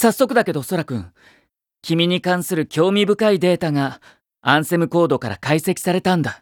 早速だけどソラ君、君に関する興味深いデータがアンセムコードから解析されたんだ。